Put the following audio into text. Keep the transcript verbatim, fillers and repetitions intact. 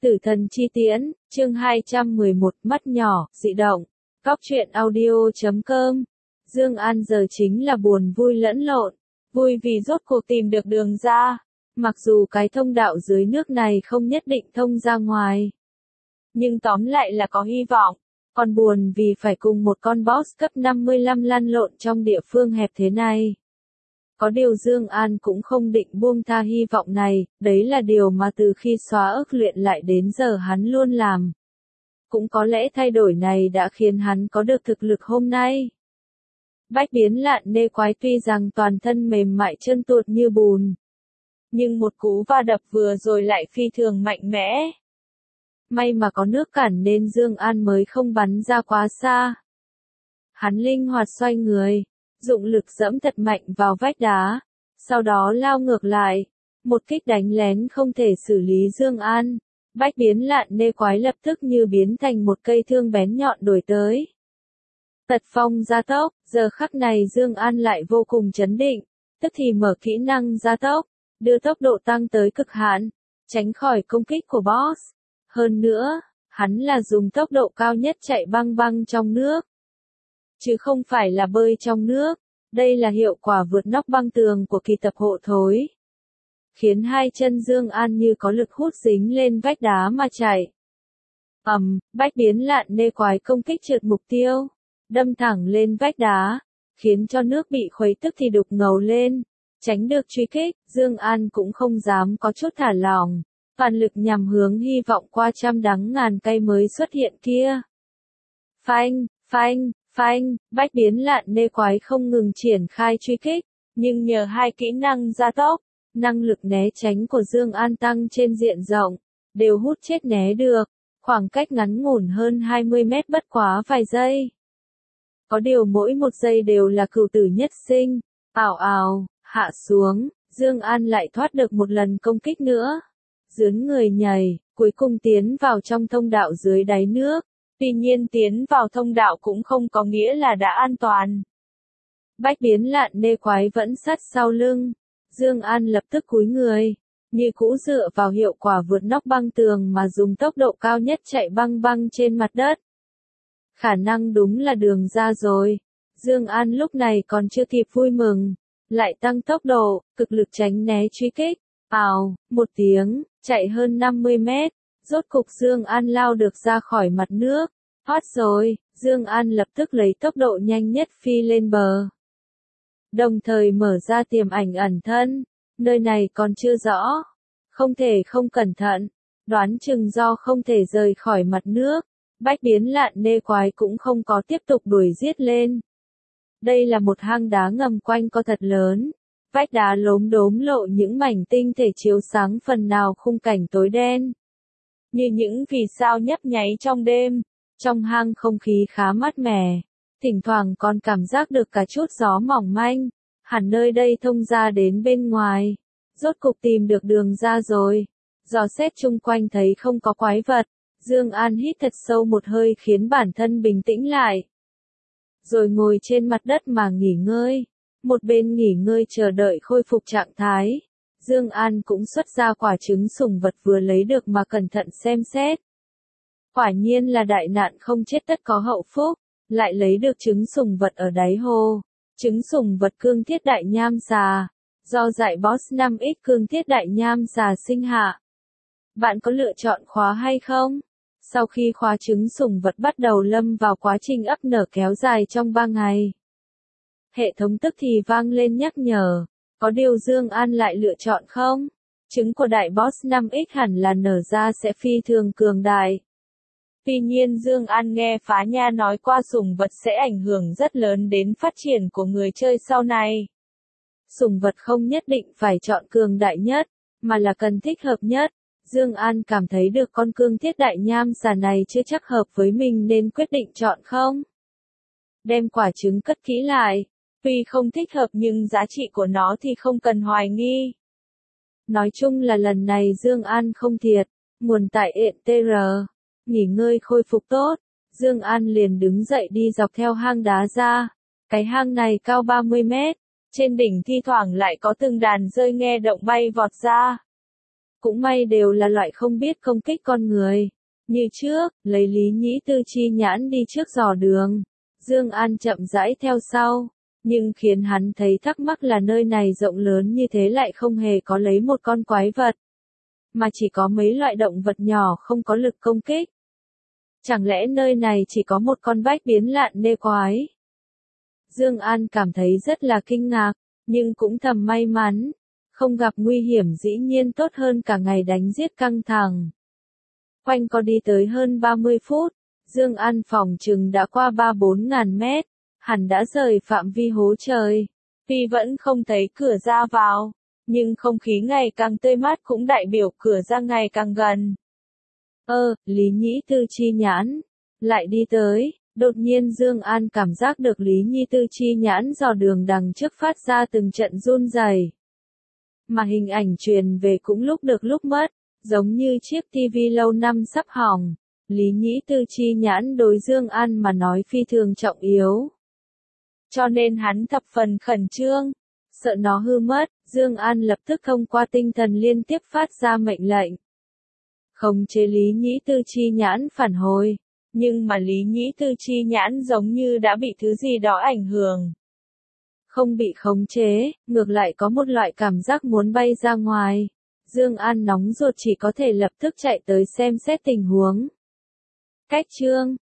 Tử thần chi tiễn, chương hai trăm mười một, mắt nhỏ, dị động. Góc truyện audio chấm com. Dương An giờ chính là buồn vui lẫn lộn. Vui vì rốt cuộc tìm được đường ra. Mặc dù cái thông đạo dưới nước này không nhất định thông ra ngoài. Nhưng tóm lại là có hy vọng. Còn buồn vì phải cùng một con boss cấp năm mươi lăm lăn lộn trong địa phương hẹp thế này. Có điều Dương An cũng không định buông tha hy vọng này, đấy là điều mà từ khi xóa ức luyện lại đến giờ hắn luôn làm. Cũng có lẽ thay đổi này đã khiến hắn có được thực lực hôm nay. Bách biến lạn nê quái tuy rằng toàn thân mềm mại chân tuột như bùn. Nhưng một cú va đập vừa rồi lại phi thường mạnh mẽ. May mà có nước cản nên Dương An mới không bắn ra quá xa. Hắn linh hoạt xoay người. Dụng lực giẫm thật mạnh vào vách đá, sau đó lao ngược lại, một kích đánh lén không thể xử lý Dương An. Bách biến lạn nê quái lập tức như biến thành một cây thương bén nhọn đuổi tới. Tật phong gia tốc, giờ khắc này Dương An lại vô cùng chấn định, tức thì mở kỹ năng gia tốc, đưa tốc độ tăng tới cực hạn, tránh khỏi công kích của boss. Hơn nữa, hắn là dùng tốc độ cao nhất chạy băng băng trong nước. Chứ không phải là bơi trong nước, đây là hiệu quả vượt nóc băng tường của kỳ tập hộ thối. Khiến hai chân Dương An như có lực hút dính lên vách đá mà chạy. Ầm, um, bách biến lạn nê quái công kích trượt mục tiêu, đâm thẳng lên vách đá, khiến cho nước bị khuấy tức thì đục ngầu lên, tránh được truy kích, Dương An cũng không dám có chút thả lỏng, toàn lực nhằm hướng hy vọng qua trăm đắng ngàn cay mới xuất hiện kia. Phanh, phanh. Phanh, bách biến lạn nê quái không ngừng triển khai truy kích, nhưng nhờ hai kỹ năng gia tốc, năng lực né tránh của Dương An tăng trên diện rộng, đều hút chết né được, khoảng cách ngắn ngủn hơn hai mươi mét bất quá vài giây. Có điều mỗi một giây đều là cửu tử nhất sinh, ào ào, hạ xuống, Dương An lại thoát được một lần công kích nữa. Dướn người nhảy, cuối cùng tiến vào trong thông đạo dưới đáy nước. Tuy nhiên tiến vào thông đạo cũng không có nghĩa là đã an toàn. Bách biến lạn nê quái vẫn sát sau lưng. Dương An lập tức cúi người, như cũ dựa vào hiệu quả vượt nóc băng tường mà dùng tốc độ cao nhất chạy băng băng trên mặt đất. Khả năng đúng là đường ra rồi. Dương An lúc này còn chưa kịp vui mừng, lại tăng tốc độ, cực lực tránh né truy kích. Ào, một tiếng, chạy hơn năm mươi mét. Rốt cục Dương An lao được ra khỏi mặt nước. Thoát rồi, Dương An lập tức lấy tốc độ nhanh nhất phi lên bờ. Đồng thời mở ra tiềm ảnh ẩn thân, nơi này còn chưa rõ. Không thể không cẩn thận, đoán chừng do không thể rời khỏi mặt nước, bách biến lạn nê quái cũng không có tiếp tục đuổi giết lên. Đây là một hang đá ngầm quanh co thật lớn. Vách đá lốm đốm lộ những mảnh tinh thể chiếu sáng phần nào khung cảnh tối đen. Như những vì sao nhấp nháy trong đêm, trong hang không khí khá mát mẻ, thỉnh thoảng còn cảm giác được cả chút gió mỏng manh, hẳn nơi đây thông ra đến bên ngoài. Rốt cục tìm được đường ra rồi, dò xét chung quanh thấy không có quái vật, Dương An hít thật sâu một hơi khiến bản thân bình tĩnh lại. Rồi ngồi trên mặt đất mà nghỉ ngơi, một bên nghỉ ngơi chờ đợi khôi phục trạng thái. Dương An cũng xuất ra quả trứng sủng vật vừa lấy được mà cẩn thận xem xét. Quả nhiên là đại nạn không chết tất có hậu phúc, lại lấy được trứng sủng vật ở đáy hồ. Trứng sủng vật cương thiết đại nham xà, do dạy boss năm x cương thiết đại nham xà sinh hạ. Bạn có lựa chọn khóa hay không? Sau khi khóa trứng sủng vật bắt đầu lâm vào quá trình ấp nở kéo dài trong ba ngày. Hệ thống tức thì vang lên nhắc nhở. Có điều Dương An lại lựa chọn không? Trứng của đại boss năm x hẳn là nở ra sẽ phi thường cường đại. Tuy nhiên Dương An nghe Phá Nha nói qua sủng vật sẽ ảnh hưởng rất lớn đến phát triển của người chơi sau này. Sủng vật không nhất định phải chọn cường đại nhất, mà là cần thích hợp nhất. Dương An cảm thấy được con cương thiết đại nham xà này chưa chắc hợp với mình nên quyết định chọn không. Đem quả trứng cất kỹ lại. Tuy không thích hợp nhưng giá trị của nó thì không cần hoài nghi. Nói chung là lần này Dương An không thiệt, nguồn tại ện tê rờ. Nghỉ ngơi khôi phục tốt, Dương An liền đứng dậy đi dọc theo hang đá ra. Cái hang này cao ba mươi mét, trên đỉnh thi thoảng lại có từng đàn dơi nghe động bay vọt ra. cũng may đều là loại không biết công kích con người. Như trước, lấy Lý Nhĩ Tư chi nhãn đi trước dò đường. Dương An chậm rãi theo sau. Nhưng khiến hắn thấy thắc mắc là nơi này rộng lớn như thế lại không hề có lấy một con quái vật. Mà chỉ có mấy loại động vật nhỏ không có lực công kích. Chẳng lẽ nơi này chỉ có một con bách biến lạn nê quái? Dương An cảm thấy rất là kinh ngạc, nhưng cũng thầm may mắn. Không gặp nguy hiểm dĩ nhiên tốt hơn cả ngày đánh giết căng thẳng. Quanh co đi tới hơn ba mươi phút, Dương An phòng chừng đã qua ba bốn ngàn mét, hẳn đã rời phạm vi hố trời. Tuy vẫn không thấy cửa ra vào, nhưng không khí ngày càng tươi mát cũng đại biểu cửa ra ngày càng gần. Ơ, Lý Nhĩ Tư chi nhãn, lại đi tới, đột nhiên Dương An cảm giác được Lý Nhĩ Tư chi nhãn dò đường đằng trước phát ra từng trận run rẩy. Mà hình ảnh truyền về cũng lúc được lúc mất, giống như chiếc tivi lâu năm sắp hỏng. Lý Nhĩ Tư chi nhãn đối Dương An mà nói phi thường trọng yếu. Cho nên hắn thập phần khẩn trương, sợ nó hư mất, Dương An lập tức thông qua tinh thần liên tiếp phát ra mệnh lệnh. Khống chế Lý Nhĩ Tư chi nhãn phản hồi, nhưng mà Lý Nhĩ Tư chi nhãn giống như đã bị thứ gì đó ảnh hưởng. Không bị khống chế, ngược lại có một loại cảm giác muốn bay ra ngoài. Dương An nóng ruột chỉ có thể lập tức chạy tới xem xét tình huống. Cách chương